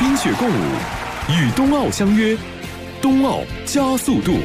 冰雪共舞，与冬奥相约，冬奥加速度。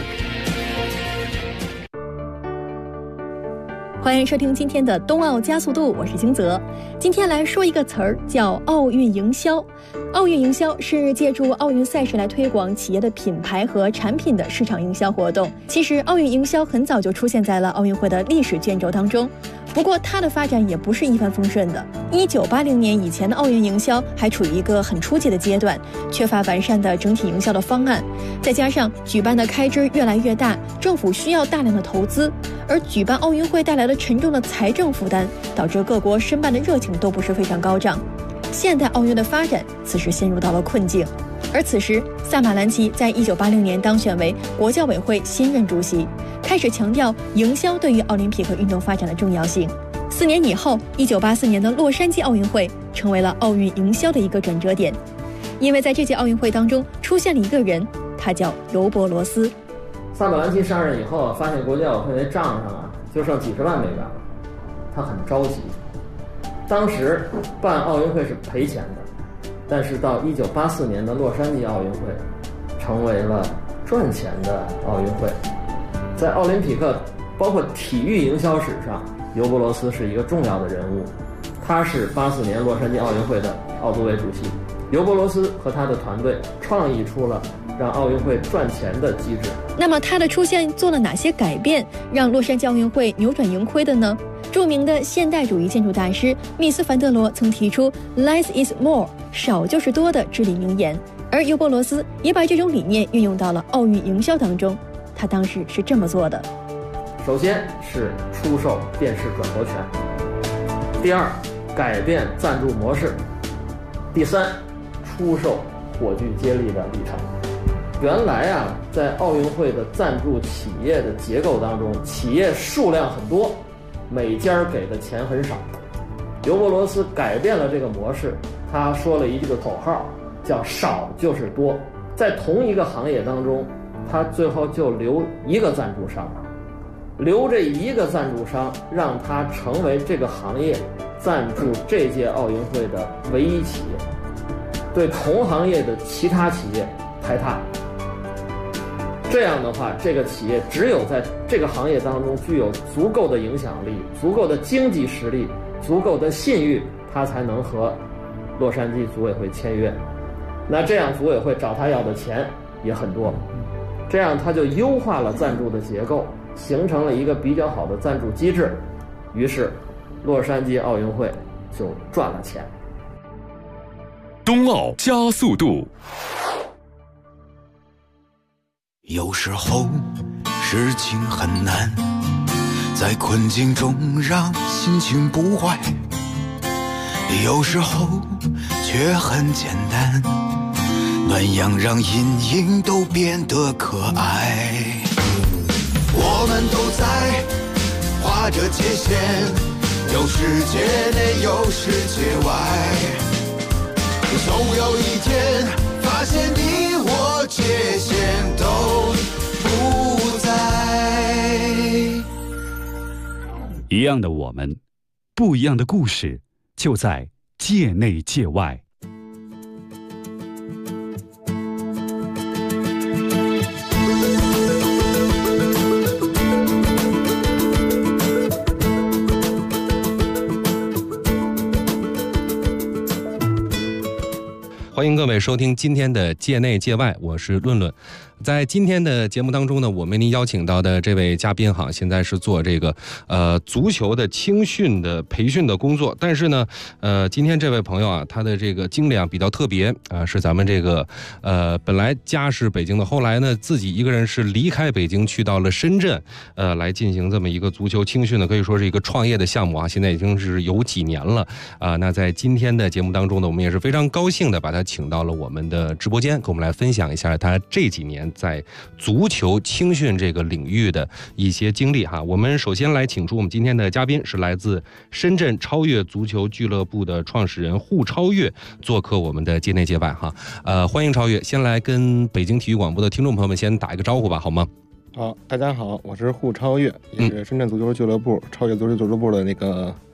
欢迎收听今天的冬奥加速度，我是金泽。今天来说一个词儿，叫奥运营销。奥运营销是借助奥运赛事来推广企业的品牌和产品的市场营销活动。其实奥运营销很早就出现在了奥运会的历史卷轴当中，不过它的发展也不是一帆风顺的。1980年以前的奥运营销还处于一个很初级的阶段，缺乏完善的整体营销的方案，再加上举办的开支越来越大，政府需要大量的投资，而举办奥运会带来了沉重的财政负担，导致各国申办的热情都不是非常高涨。现代奥运的发展此时陷入到了困境，而此时萨马兰奇在1980年当选为国教委会新任主席，开始强调营销对于奥林匹克运动发展的重要性。4年以后，1984年的洛杉矶奥运会成为了奥运营销的一个转折点，因为在这届奥运会当中出现了一个人，他叫尤伯罗斯。 萨马兰奇上任以后，发现国际奥委会那账上就剩几十万美元了，他很着急。当时办奥运会是赔钱的，但是到1984年的洛杉矶奥运会成为了赚钱的奥运会。在奥林匹克包括体育营销史上，尤伯罗斯是一个重要的人物。他是84年洛杉矶奥运会的奥组委主席。尤伯罗斯和他的团队创意出了让奥运会赚钱的机制。 那么他的出现做了哪些改变，让洛杉矶奥运会扭转盈亏的呢？著名的现代主义建筑大师密斯·凡德罗曾提出 Less is more， 少就是多的至理名言，而尤伯罗斯也把这种理念运用到了奥运营销当中。他当时是这么做的： 首先是出售电视转播权，第二，改变赞助模式，第三，出售火炬接力的里程。原来在奥运会的赞助企业的结构当中，企业数量很多，每家给的钱很少。尤伯罗斯改变了这个模式，他说了一句口号，叫少就是多。在同一个行业当中，他最后就留一个赞助商，留这一个赞助商，让他成为这个行业赞助这届奥运会的唯一企业，对同行业的其他企业排他。这样的话，这个企业只有在这个行业当中具有足够的影响力、足够的经济实力、足够的信誉，他才能和洛杉矶组委会签约。那这样组委会找他要的钱也很多，这样他就优化了赞助的结构，形成了一个比较好的赞助机制，于是洛杉矶奥运会就赚了钱。 冬奥加速度。 有时候事情很难，在困境中让心情不坏，有时候却很简单，暖阳让阴影都变得可爱。我们都在画着界限，有世界内有世界外，总有一天发现你我界限都不在。 一样的我们，不一样的故事，就在界内界外。 欢迎各位收听今天的界内界外，我是论论。在今天的节目当中呢，我为您邀请到的这位嘉宾现在是做这个足球的青训的培训的工作，但是呢今天这位朋友他的这个经历比较特别是咱们这个本来家是北京的，后来呢自己一个人是离开北京去到了深圳来进行这么一个足球青训的，可以说是一个创业的项目现在已经是有几年了那在今天的节目当中呢，我们也是非常高兴的把他请到了我们的直播间，跟我们来分享一下他这几年在足球青训这个领域的一些经历我们首先来请出我们今天的嘉宾，是来自深圳超越足球俱乐部的创始人户超越，做客我们的界内界外欢迎超越。先来跟北京体育广播的听众朋友们先打一个招呼吧，好吗？ 好，大家好，我是户超越，也是深圳足球俱乐部超越足球俱乐部的那个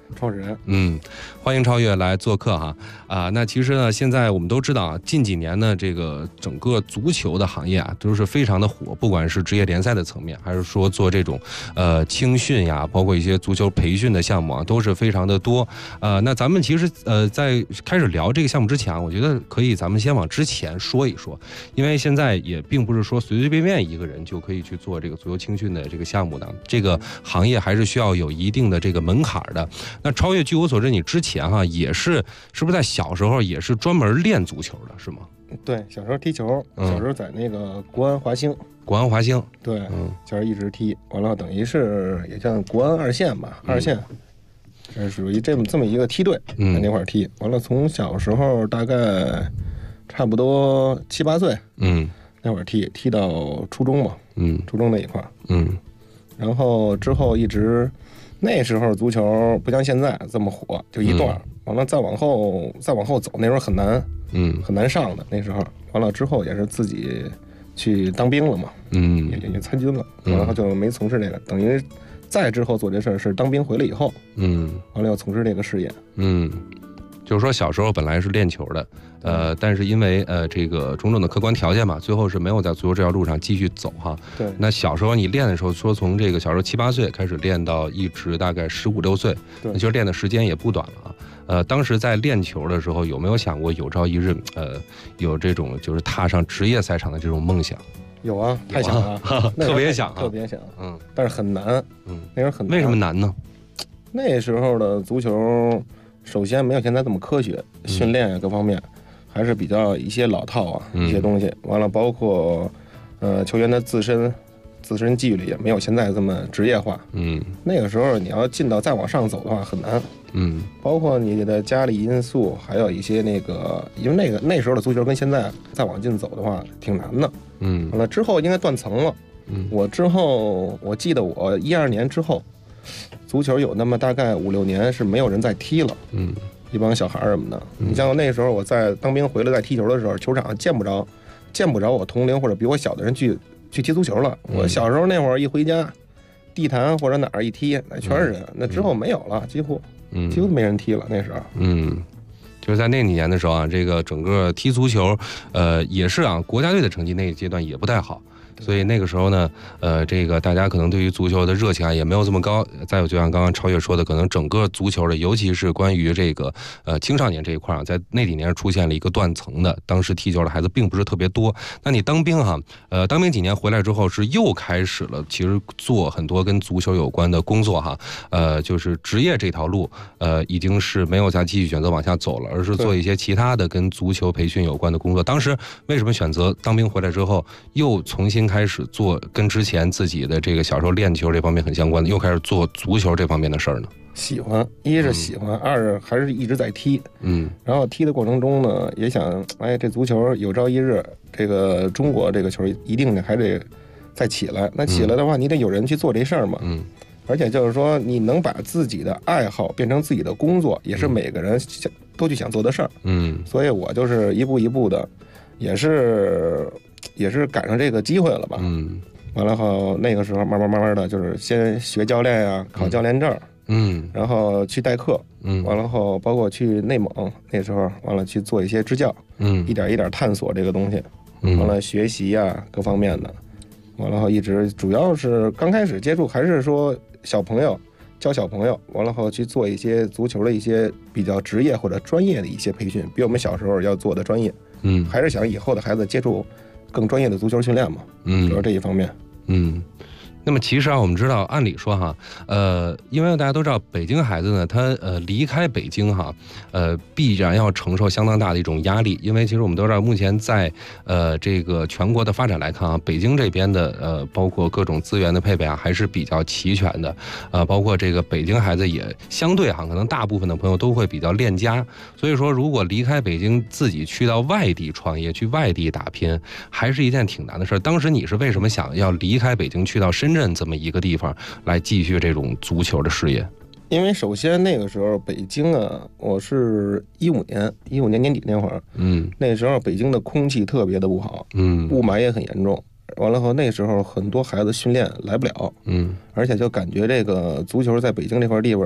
创始人。 欢迎超越来做客哈那其实呢，现在我们都知道啊，近几年呢，这个整个足球的行业啊都是非常的火，不管是职业联赛的层面，还是说做这种青训呀，包括一些足球培训的项目啊，都是非常的多。那咱们其实在开始聊这个项目之前，我觉得可以咱们先往之前说一说，因为现在也并不是说随随便便一个人就可以去做这个足球青训的这个项目的，这个行业还是需要有一定的这个门槛的。那超越，据我所知，你之前也是不是在小时候也是专门练足球的，是吗？ 对，小时候踢球，小时候在那个国安华兴。对，就是一直踢，完了等于是也像国安二线吧，二线，是属于这么一个梯队，在那块儿踢。完了，从小时候大概差不多7、8岁，那会儿踢到初中嘛，初中那一块儿，然后之后一直。那时候足球不像现在这么火，就一段，完了再往后走，那时候很难，很难上的那时候。完了之后也是自己去当兵了嘛，也参军了，然后就没从事这个，等于再之后做这事儿是当兵回来以后，完了要从事这个事业， 就是说小时候本来是练球的，但是因为这个种种的客观条件嘛，最后是没有在足球这条路上继续走哈。 对。 那小时候你练的时候，说从这个小时候7、8岁开始练到一直大概15、16岁， 对， 其实练的时间也不短了啊。当时在练球的时候，有没有想过有朝一日有这种就是踏上职业赛场的这种梦想？ 有啊，太想了， 特别想， 特别想，但是很难，那时候很难。 为什么难呢？ 那时候的足球。首先没有现在这么科学，训练啊各方面还是比较一些老套啊，一些东西。完了，包括球员的自身纪律也没有现在这么职业化。那个时候你要进到再往上走的话很难。包括你的家里因素，还有一些那个，因为那时候的足球跟现在再往进走的话挺难的。完了之后应该断层了。我记得我12年之后。足球有那么大概5、6年是没有人再踢了，一帮小孩什么的。你像那时候我在当兵回来在踢球的时候，球场上见不着我同龄或者比我小的人去踢足球了。我小时候那会儿一回家，地坛或者哪儿一踢，那全是人。那之后没有了，几乎没人踢了。那时候， 就是在那几年的时候啊，这个整个踢足球，也是啊，国家队的成绩那个阶段也不太好。所以那个时候呢，这个大家可能对于足球的热情啊也没有这么高。再有就像刚刚超越说的，可能整个足球的，尤其是关于这个青少年这一块啊，在那几年出现了一个断层的。当时踢球的孩子并不是特别多。那你当兵哈，当兵几年回来之后，是又开始了其实做很多跟足球有关的工作哈。就是职业这条路，已经是没有再继续选择往下走了，而是做一些其他的跟足球培训有关的工作。当时为什么选择当兵回来之后又重新开始做跟之前自己的这个小时候练球这方面很相关的，又开始做足球这方面的事儿呢？ 喜欢，一是喜欢，二是还是一直在踢，然后踢的过程中呢，也想，这足球有朝一日，这个中国这个球一定还得再起来。那起来的话，你得有人去做这事儿嘛，而且就是说，你能把自己的爱好变成自己的工作，也是每个人都去想做的事儿，所以我就是一步一步的，也是赶上这个机会了吧，完了后那个时候慢慢的就是先学教练呀，考教练证，然后去代课，完了后包括去内蒙，那时候完了去做一些支教，一点一点探索这个东西，完了学习呀各方面的，完了后一直主要是刚开始接触还是说小朋友教小朋友，完了后去做一些足球的一些比较职业或者专业的一些培训，比我们小时候要做的专业，还是想以后的孩子接触更专业的足球训练嘛，主要这一方面。 那么其实啊，我们知道，按理说哈，因为大家都知道，北京孩子呢，他离开北京哈，必然要承受相当大的一种压力，因为其实我们都知道，目前在这个全国的发展来看啊，北京这边的包括各种资源的配备啊，还是比较齐全的，包括这个北京孩子也相对哈，可能大部分的朋友都会比较恋家，所以说如果离开北京，自己去到外地创业，去外地打拼，还是一件挺难的事儿。当时你是为什么想要离开北京，去到深圳这么一个地方来继续这种足球的事业？ 因为首先那个时候北京啊，我是15年年底那会儿，那时候北京的空气特别的不好，雾霾也很严重。完了后，那时候很多孩子训练来不了，而且就感觉这个足球在北京这块地方啊，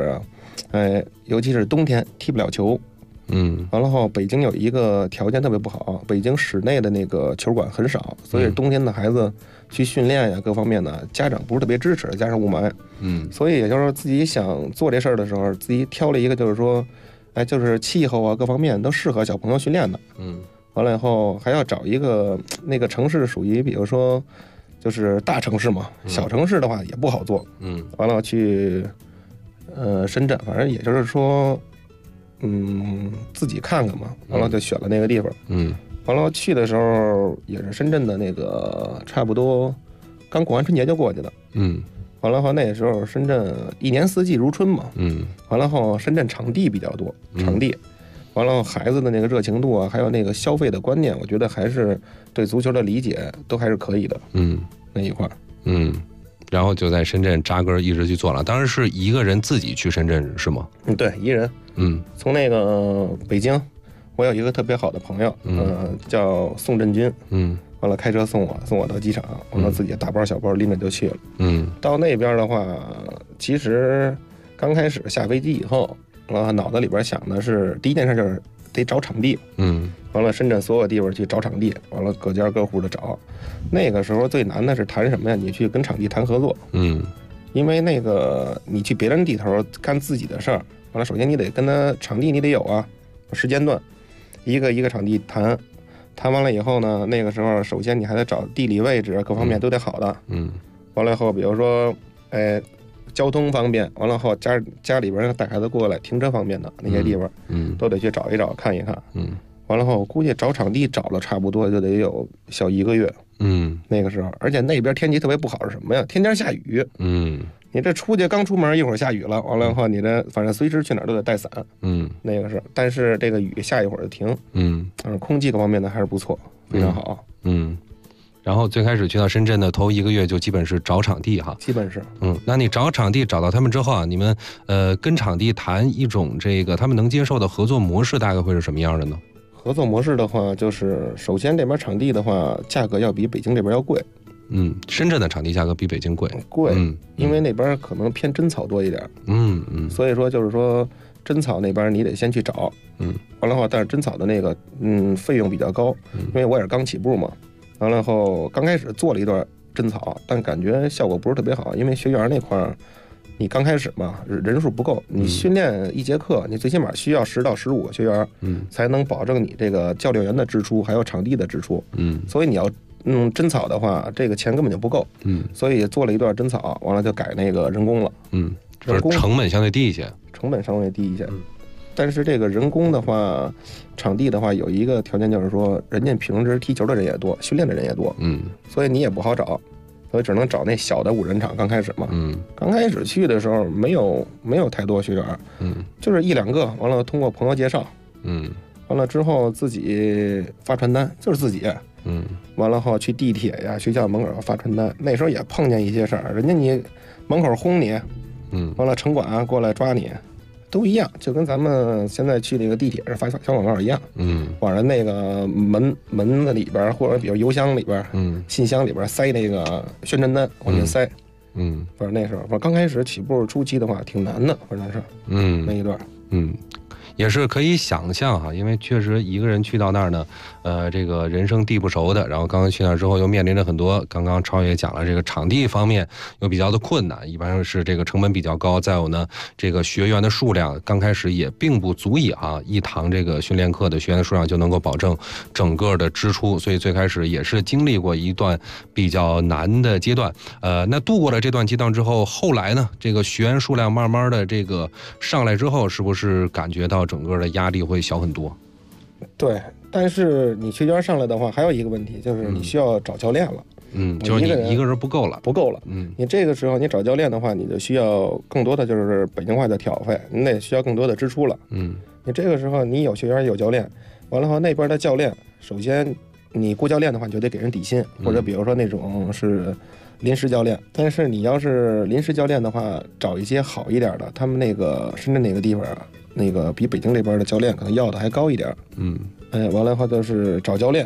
尤其是冬天踢不了球。完了后，北京有一个条件特别不好，北京室内的那个球馆很少，所以冬天的孩子去训练呀，各方面呢，家长不是特别支持，加上雾霾，所以也就是说自己想做这事儿的时候，自己挑了一个就是说，就是气候啊各方面都适合小朋友训练的，完了以后还要找一个那个城市属于比如说就是大城市嘛，小城市的话也不好做，完了去深圳，反正也就是说。自己看看嘛，完了就选了那个地方。完了去的时候也是深圳的那个，差不多刚过完春节就过去了。完了后那时候深圳一年四季如春嘛。完了后深圳场地比较多，场地。完了后孩子的那个热情度啊，还有那个消费的观念，我觉得还是对足球的理解都还是可以的。那一块儿。 然后就在深圳扎根一直去做了，当时是一个人自己去深圳是吗？ 对，一人。从那个北京，我有一个特别好的朋友，叫宋振军，完了开车送我到机场，完了自己大包小包拎着就去了。到那边的话，其实刚开始下飞机以后，脑子里边想的是第一件事就是得找场地。完了深圳所有地方去找场地，完了各家各户的找。那个时候最难的是谈什么呀？你去跟场地谈合作。因为那个你去别人地头干自己的事儿，完了首先你得跟他场地你得有啊，时间段，一个场地谈完了以后呢，那个时候首先你还得找地理位置各方面都得好的。完了以后比如说交通方便，完了后家里边带孩子过来停车方便的那些地方，都得去找一找看一看。完了后我估计找场地找了差不多就得有小1个月。那个时候，而且那边天气特别不好是什么呀？天天下雨。你这刚出门一会儿下雨了，完了后你这反正随时去哪儿都得带伞。那个是，但是这个雨下一会儿就停。空气各方面呢还是不错，非常好。 然后最开始去到深圳的头1个月就基本是找场地哈， 基本是。 那你找场地找到他们之后啊，你们跟场地谈一种这个他们能接受的合作模式，大概会是什么样的呢？ 合作模式的话，就是首先这边场地的话，价格要比北京这边要贵。 深圳的场地价格比北京贵。 因为那边可能偏真草多一点。所以说就是说真草那边你得先去找。完了后，但是真草的那个费用比较高，因为我也是刚起步嘛。完了后刚开始做了一段真草，但感觉效果不是特别好，因为学员那块儿你刚开始嘛人数不够，你训练一节课你最起码需要10到15个学员，才能保证你这个教练员的支出还有场地的支出。所以你要真草的话，这个钱根本就不够。所以做了一段真草，完了就改那个人工了。 就是成本相对低一些。 成本稍微低一些。但是这个人工的话，场地的话有一个条件就是说，人家平时踢球的人也多，训练的人也多。所以你也不好找，所以只能找那小的5人场。刚开始嘛，刚开始去的时候没有太多学员，就是1、2个，完了通过朋友介绍，完了之后自己发传单，就是自己，完了后去地铁呀、学校门口发传单。那时候也碰见一些事儿，人家你门口轰你，完了城管过来抓你，都一样，就跟咱们现在去那个地铁上发小广告一样。往人那个门子里边，或者比如邮箱里边，信箱里边塞那个宣传单往进塞。反正那时候，反正刚开始起步初期的话挺难的，反正是那一段。 也是可以想象哈，因为确实一个人去到那儿呢，这个人生地不熟的，然后刚刚去那儿之后又面临着很多，刚刚超也讲了，这个场地方面又比较的困难，一般是这个成本比较高，再有呢，这个学员的数量刚开始也并不足以啊，一堂这个训练课的学员的数量就能够保证整个的支出，所以最开始也是经历过一段比较难的阶段。那度过了这段阶段之后，后来呢，这个学员数量慢慢的这个上来之后，是不是感觉到整个的压力会小很多？ 对，但是你学员上来的话，还有一个问题就是你需要找教练了。 就是你一个人不够了。你这个时候你找教练的话，你就需要更多的就是北京话叫挑费，你得需要更多的支出了。你这个时候你有学员有教练，完了后那边的教练，首先你雇教练的话，你就得给人底薪，或者比如说那种是临时教练。但是你要是临时教练的话，找一些好一点的，他们那个深圳那个地方啊，那个比北京这边的教练可能要的还高一点。完了以后就是找教练，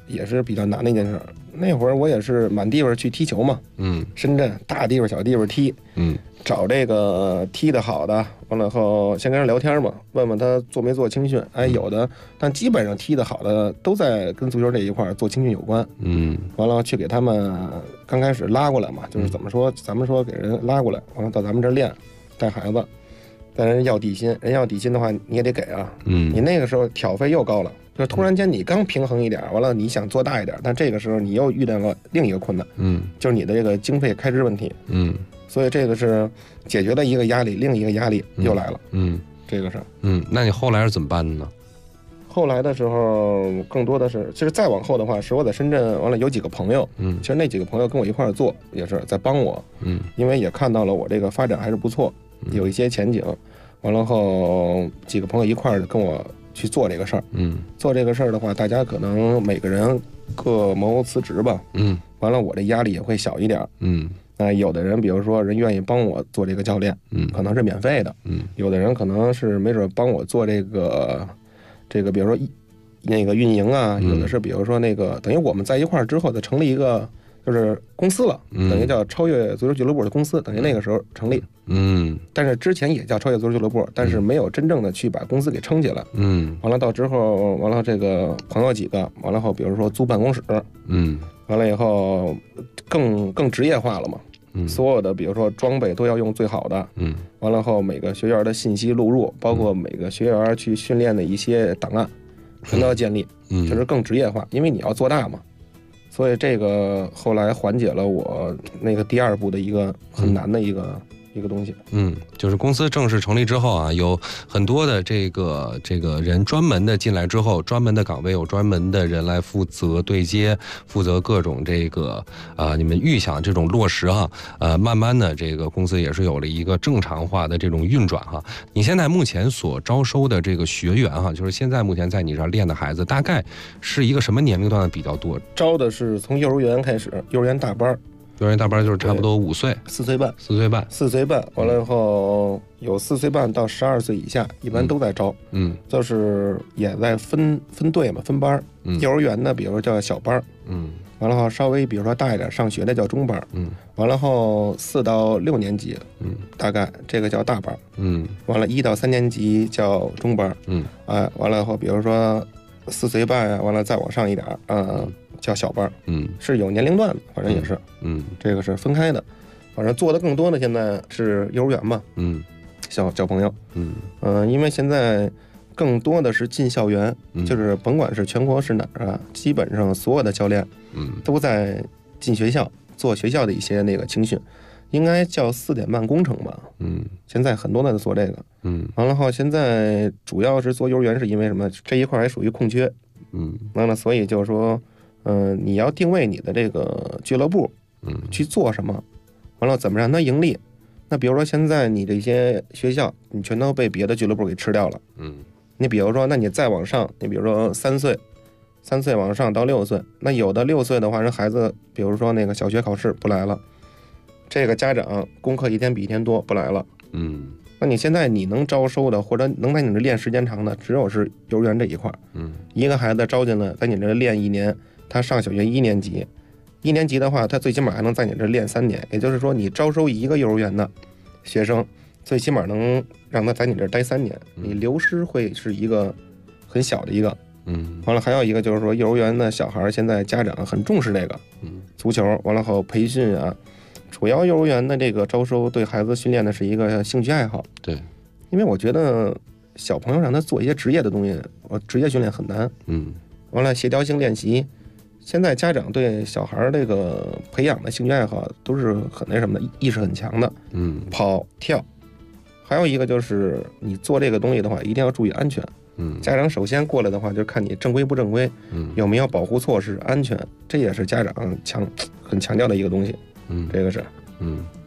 也是比较难的一件事。那会儿我也是满地方去踢球嘛，深圳大地方小地方踢，找这个踢得好的，完了后先跟人聊天嘛，问问他做没做青训，有的，但基本上踢得好的都在跟足球这一块做青训有关，完了去给他们刚开始拉过来嘛，就是怎么说，咱们说给人拉过来，完了到咱们这儿练，带孩子，但人要底薪，人要底薪的话你也得给啊，你那个时候挑费又高了。就突然间你刚平衡一点，完了你想做大一点，但这个时候你又遇到了另一个困难，就是你的这个经费开支问题，所以这个是解决了一个压力，另一个压力又来了，这个是， 那你后来是怎么办的呢？ 后来的时候更多的是，其实再往后的话，是我在深圳，完了有几个朋友，其实那几个朋友跟我一块儿做，也是在帮我，因为也看到了我这个发展还是不错，有一些前景，完了后几个朋友一块儿跟我去做这个事儿，做这个事儿的话，大家可能每个人各谋辞职吧，完了我这压力也会小一点，有的人比如说人愿意帮我做这个教练，可能是免费的，有的人可能是没准帮我做这个，比如说那个运营啊，有的是比如说那个等于我们在一块儿之后再成立一个就是公司了，等于叫超越足球俱乐部的公司，等于那个时候成立，但是之前也叫超越足球俱乐部，但是没有真正的去把公司给撑起来，完了到之后，完了这个朋友几个，完了后比如说租办公室，完了以后更职业化了嘛，所有的比如说装备都要用最好的，完了后每个学员的信息录入，包括每个学员去训练的一些档案，全都要建立，就是更职业化，因为你要做大嘛。所以这个后来缓解了我那个第二步的一个很难的一个东西。 就是公司正式成立之后啊，有很多的这个人专门的进来之后，专门的岗位有专门的人来负责对接，负责各种这个你们预想这种落实哈，慢慢的这个公司也是有了一个正常化的这种运转哈。你现在目前所招收的这个学员哈，就是现在目前在你这儿练的孩子，大概是一个什么年龄段的比较多？ 招的是从幼儿园开始，幼儿园大班。 幼儿园大班就是差不多5岁 ，4岁半 ，4岁半， 完了以后有4岁半到12岁以下，一般都在招，就是也在分队嘛，分班，幼儿园的比如说叫小班，完了后稍微比如说大一点上学的叫中班，完了后4到6年级，大概这个叫大班，完了1到3年级叫中班，完了后比如说4岁半呀，完了再往上一点，叫小班，是有年龄段的，反正也是，这个是分开的，反正做的更多的现在是幼儿园嘛，小朋友，因为现在更多的是进校园，就是甭管是全国是哪儿啊，基本上所有的教练，都在进学校做学校的一些那个青训，应该叫4点半工程吧，现在很多人在做这个，完了后现在主要是做幼儿园，是因为什么？这一块还属于空缺，完了所以就是说。你要定位你的这个俱乐部，去做什么，完了怎么让它盈利？那比如说现在你这些学校，你全都被别的俱乐部给吃掉了，你比如说，那你再往上，你比如说3岁往上到6岁，那有的6岁的话，人孩子比如说那个小学考试不来了，这个家长功课一天比一天多不来了，那你现在你能招收的或者能在你这练时间长的，只有是幼儿园这一块，一个孩子招进来，在你这练1年。他上小学1年级，1年级的话，他最起码还能在你这练3年，也就是说，你招收一个幼儿园的学生，最起码能让他在你这待3年，你流失会是一个很小的一个。完了还有一个就是说，幼儿园的小孩现在家长很重视这个，足球，完了后培训啊，主要幼儿园的这个招收对孩子训练的是一个兴趣爱好。 对， 因为我觉得小朋友让他做一些职业的东西，职业训练很难。完了协调性练习。现在家长对小孩这个培养的兴趣爱好都是很那什么的，意识很强的，跑跳，还有一个就是你做这个东西的话，一定要注意安全。家长首先过来的话，就看你正规不正规，有没有保护措施，安全，这也是家长很强调的一个东西。这个是，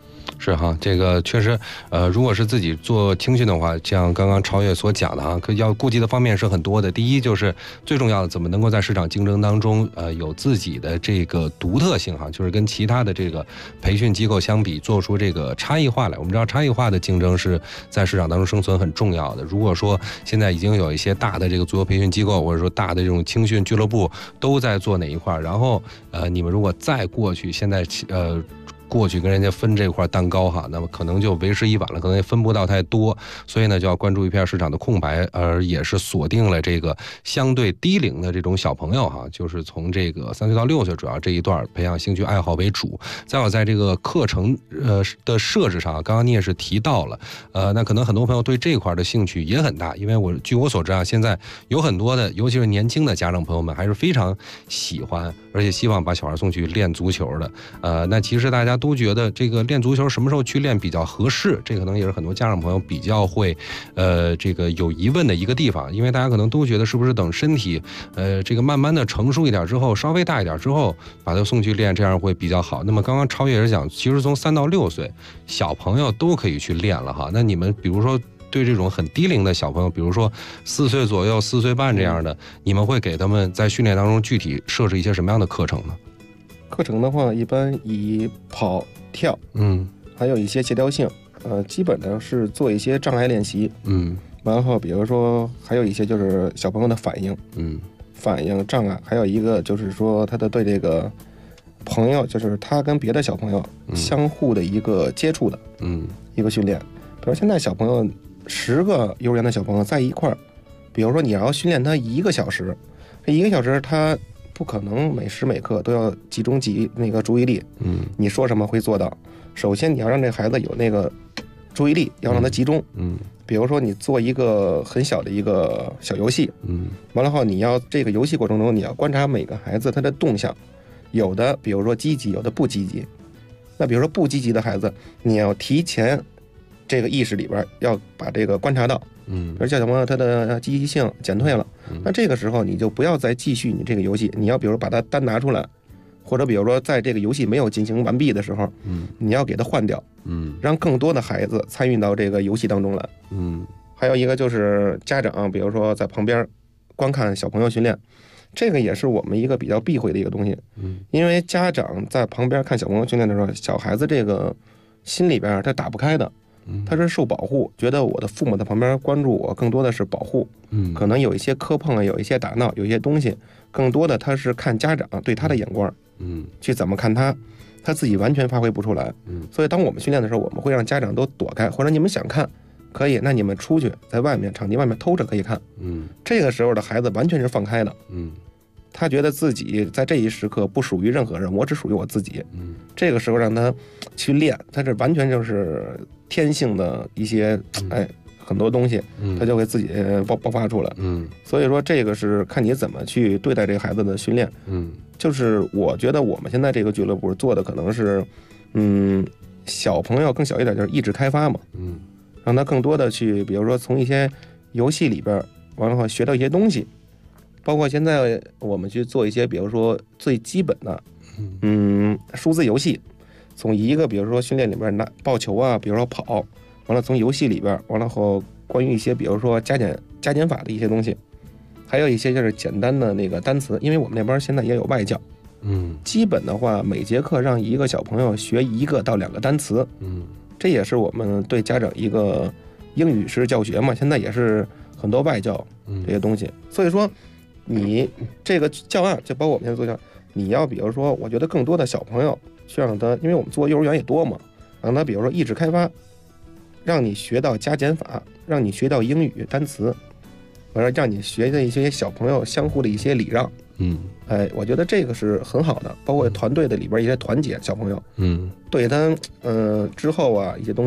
是哈，这个确实，如果是自己做青训的话，像刚刚超越所讲的哈，要顾及的方面是很多的。第一就是最重要的，怎么能够在市场竞争当中，有自己的这个独特性哈，就是跟其他的这个培训机构相比，做出这个差异化来。我们知道差异化的竞争是在市场当中生存很重要的。如果说现在已经有一些大的这个足球培训机构，或者说大的这种青训俱乐部都在做哪一块，然后你们如果再过去，现在过去跟人家分这块蛋糕哈，那么可能就为时已晚了，可能也分不到太多，所以呢就要关注一片市场的空白，而也是锁定了这个相对低龄的这种小朋友哈，就是从这个3岁到6岁主要这一段培养兴趣爱好为主。再有在这个课程的设置上，刚刚你也是提到了，那可能很多朋友对这块的兴趣也很大，因为据我所知啊，现在有很多的尤其是年轻的家长朋友们还是非常喜欢而且希望把小孩送去练足球的。那其实大家都觉得这个练足球什么时候去练比较合适，这可能也是很多家长朋友比较会这个有疑问的一个地方，因为大家可能都觉得是不是等身体这个慢慢的成熟一点之后，稍微大一点之后把他送去练，这样会比较好。那么刚刚超越也是讲，其实从3到6岁小朋友都可以去练了哈。那你们比如说对这种很低龄的小朋友，比如说4岁左右、4岁半这样的，你们会给他们在训练当中具体设置一些什么样的课程呢？ 课程的话，一般以跑、跳，还有一些协调性，基本上是做一些障碍练习，然后比如说还有一些就是小朋友的反应，反应障碍，还有一个就是说他的对这个朋友，就是他跟别的小朋友相互的一个接触的，一个训练。比如现在小朋友10个幼儿园的小朋友在一块儿，比如说你要训练他1个小时，这1个小时他不可能每时每刻都要集中那个注意力，你说什么会做到。首先你要让这孩子有那个注意力，要让他集中，比如说你做一个很小的一个小游戏，完了后你要这个游戏过程中你要观察每个孩子他的动向，有的比如说积极，有的不积极。那比如说不积极的孩子，你要提前这个意识里边要把这个观察到，比如小朋友他的积极性减退了，那这个时候你就不要再继续你这个游戏，你要比如把它单拿出来，或者比如说在这个游戏没有进行完毕的时候，你要给它换掉，让更多的孩子参与到这个游戏当中来。还有一个就是家长，比如说在旁边观看小朋友训练，这个也是我们一个比较避讳的一个东西，因为家长在旁边看小朋友训练的时候，小孩子这个心里边他打不开的。他是受保护，觉得我的父母在旁边关注我，更多的是保护，可能有一些磕碰，有一些打闹，有一些东西，更多的他是看家长对他的眼光，去怎么看他自己完全发挥不出来，所以当我们训练的时候，我们会让家长都躲开，或者你们想看可以，那你们出去在外面场地外面偷着可以看，这个时候的孩子完全是放开的，他觉得自己在这一时刻不属于任何人，我只属于我自己，这个时候让他去练，他这完全就是天性的一些很多东西，他就会自己爆发出来，所以说这个是看你怎么去对待这个孩子的训练，就是我觉得我们现在这个俱乐部做的可能是小朋友更小一点，就是意志开发嘛，让他更多的去比如说从一些游戏里边完了后学到一些东西，包括现在我们去做一些比如说最基本的数字游戏，从一个比如说训练里边拿抱球啊，比如说跑，完了从游戏里边完了后关于一些比如说加减法的一些东西，还有一些就是简单的那个单词，因为我们那边现在也有外教，基本的话每节课让一个小朋友学1个到2个单词，这也是我们对家长一个英语式教学嘛，现在也是很多外教这些东西，所以说你这个教案就包括我们现在做教案，你要比如说我觉得更多的小朋友去让他，因为我们做幼儿园也多嘛，让他比如说意志开发，让你学到加减法，让你学到英语单词，完了让你学的一些小朋友相互的一些礼让，我觉得这个是很好的，包括团队的里边一些团结小朋友，对他之后啊一些东西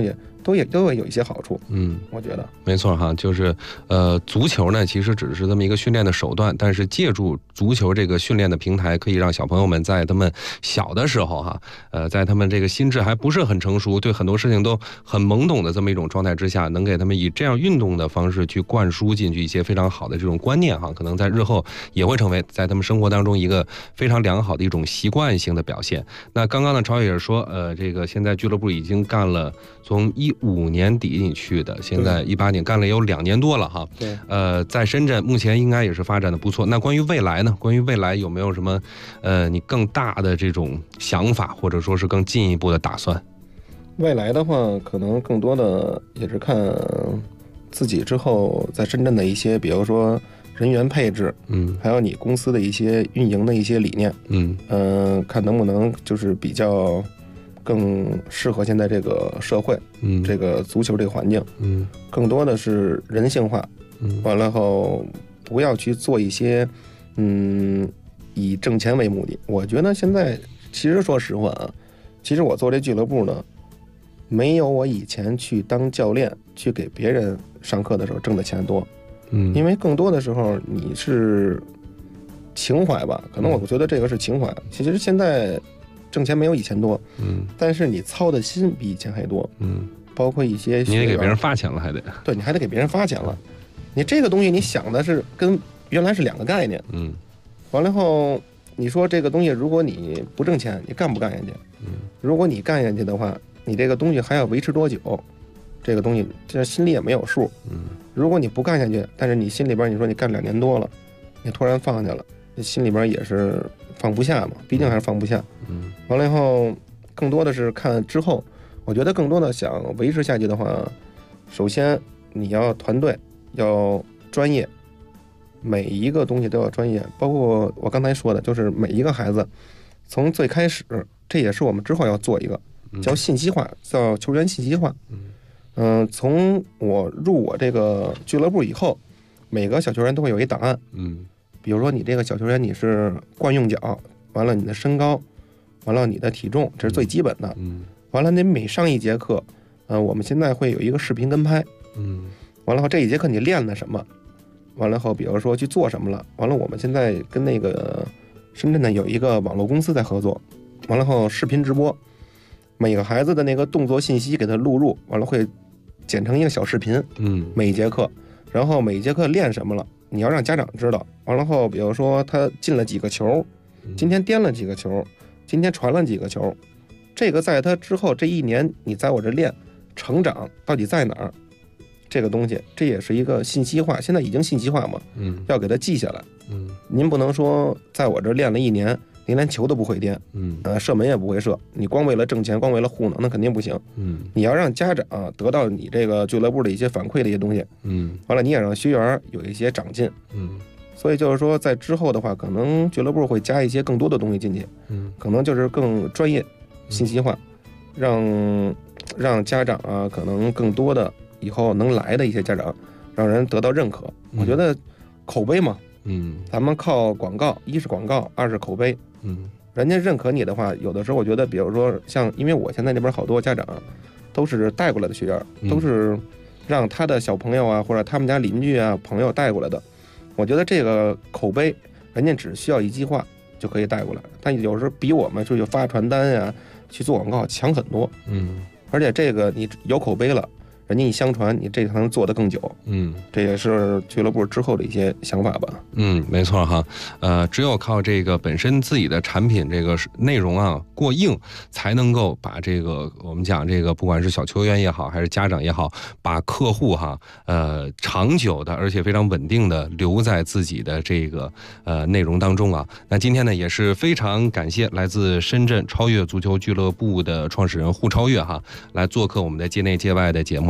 都会有一些好处。我觉得没错哈，就是足球呢其实只是这么一个训练的手段，但是借助足球这个训练的平台，可以让小朋友们在他们小的时候哈，在他们这个心智还不是很成熟，对很多事情都很懵懂的这么一种状态之下，能给他们以这样运动的方式去灌输进去一些非常好的这种观念哈，可能在日后也会成为在他们生活当中一个非常良好的一种习惯性的表现。那刚刚呢，超越也是说，这个现在俱乐部已经干了从15年底你去的，现在18年干了有2年多了哈。 对。 在深圳目前应该也是发展的不错。那关于未来呢？关于未来有没有什么你更大的这种想法，或者说是更进一步的打算？ 未来的话，可能更多的也是看自己之后在深圳的一些，比如说人员配置，还有你公司的一些运营的一些理念，看能不能就是比较更适合现在这个社会，这个足球这个环境，更多的是人性化，完了后不要去做一些以挣钱为目的。我觉得现在其实说实话啊，其实我做这俱乐部呢，没有我以前去当教练去给别人上课的时候挣的钱多，因为更多的时候你是情怀吧，可能我觉得这个是情怀。其实现在挣钱没有以前多，但是你操的心比以前还多，包括一些你得给别人发钱了，还得对，你还得给别人发钱了。你这个东西你想的是跟原来是2个概念，完了后你说这个东西如果你不挣钱，你干不干下去？如果你干下去的话，你这个东西还要维持多久？这个东西这心里也没有数。如果你不干下去，但是你心里边你说你干2年多了，你突然放下了，你心里边也是放不下嘛，毕竟还是放不下。完了以后，更多的是看之后，我觉得更多的想维持下去的话，首先你要团队，要专业，每一个东西都要专业，包括我刚才说的，就是每一个孩子从最开始，这也是我们之后要做一个叫信息化，叫球员信息化。从我入我这个俱乐部以后，每个小球员都会有一档案。比如说你这个小球员你是惯用脚，完了你的身高，完了你的体重，这是最基本的。完了你每上一节课，我们现在会有一个视频跟拍。完了后这一节课你练了什么？完了后比如说去做什么了？完了我们现在跟那个深圳的有一个网络公司在合作，完了后视频直播，每个孩子的那个动作信息给他录入，完了会剪成一个小视频，每一节课，然后每一节课练什么了，你要让家长知道。完了后，比如说他进了几个球，今天颠了几个球，今天传了几个球，这个在他之后这1年，你在我这练，成长到底在哪儿？这个东西，这也是一个信息化，现在已经信息化嘛，要给他记下来。您不能说在我这练了1年。您连球都不会颠，射门也不会射，你光为了挣钱，光为了糊弄，那肯定不行。你要让家长得到你这个俱乐部的一些反馈的一些东西，完了你也让学员有一些长进，所以就是说在之后的话，可能俱乐部会加一些更多的东西进去，可能就是更专业、信息化，让家长可能更多的以后能来的一些家长，让人得到认可。我觉得口碑嘛。咱们靠广告，一是广告，二是口碑。人家认可你的话，有的时候我觉得，比如说像，因为我现在那边好多家长都是带过来的学员，都是让他的小朋友啊，或者他们家邻居啊、朋友带过来的。我觉得这个口碑，人家只需要一句话就可以带过来，但有时候比我们出去发传单呀、去做广告强很多。而且这个你有口碑了。人家一相传，你这才能做得更久。这也是俱乐部之后的一些想法吧。 没错哈。只有靠这个本身自己的产品这个内容过硬，才能够把这个我们讲这个不管是小球员也好，还是家长也好，把客户长久的而且非常稳定的留在自己的这个内容当中啊。那今天呢也是非常感谢来自深圳超越足球俱乐部的创始人胡超越来做客我们的界内界外的节目。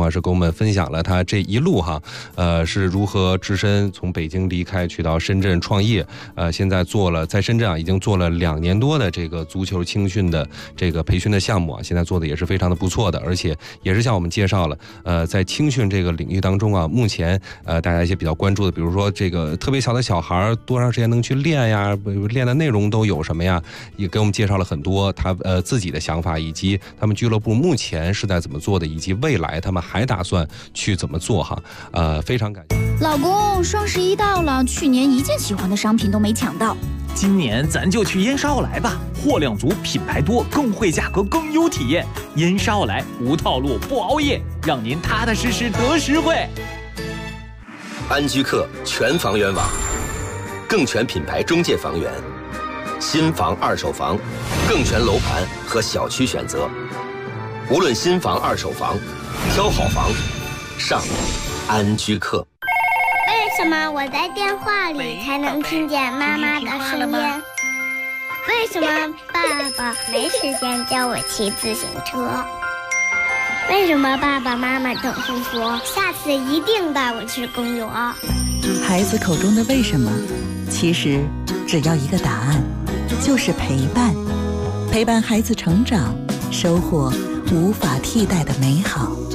老师跟我们分享了他这一路哈，是如何只身从北京离开去到深圳创业，现在在深圳啊已经做了2年多的这个足球青训的这个培训的项目啊，现在做的也是非常的不错的，而且也是向我们介绍了在青训这个领域当中啊，目前大家一些比较关注的，比如说这个特别小的小孩多长时间能去练呀，练的内容都有什么呀，也给我们介绍了很多他自己的想法，以及他们俱乐部目前是在怎么做的，以及未来他们还打算去怎么做哈。非常感谢老公，双11到了，去年一件喜欢的商品都没抢到， 今年咱就去燕莎奥莱吧，货量足，品牌多，更惠价格，更优体验。燕莎奥莱无套路不熬夜，让您踏踏实实得实惠。 安居客全房源网，更全品牌中介房源，新房二手房，更全楼盘和小区选择。无论新房二手房，挑好房上安居客。 为什么我在电话里才能听见妈妈的声音？为什么爸爸没时间教我骑自行车？为什么爸爸妈妈总是说下次一定带我去公园？ 孩子口中的为什么，其实只要一个答案，就是陪伴。陪伴孩子成长，收获无法替代的美好。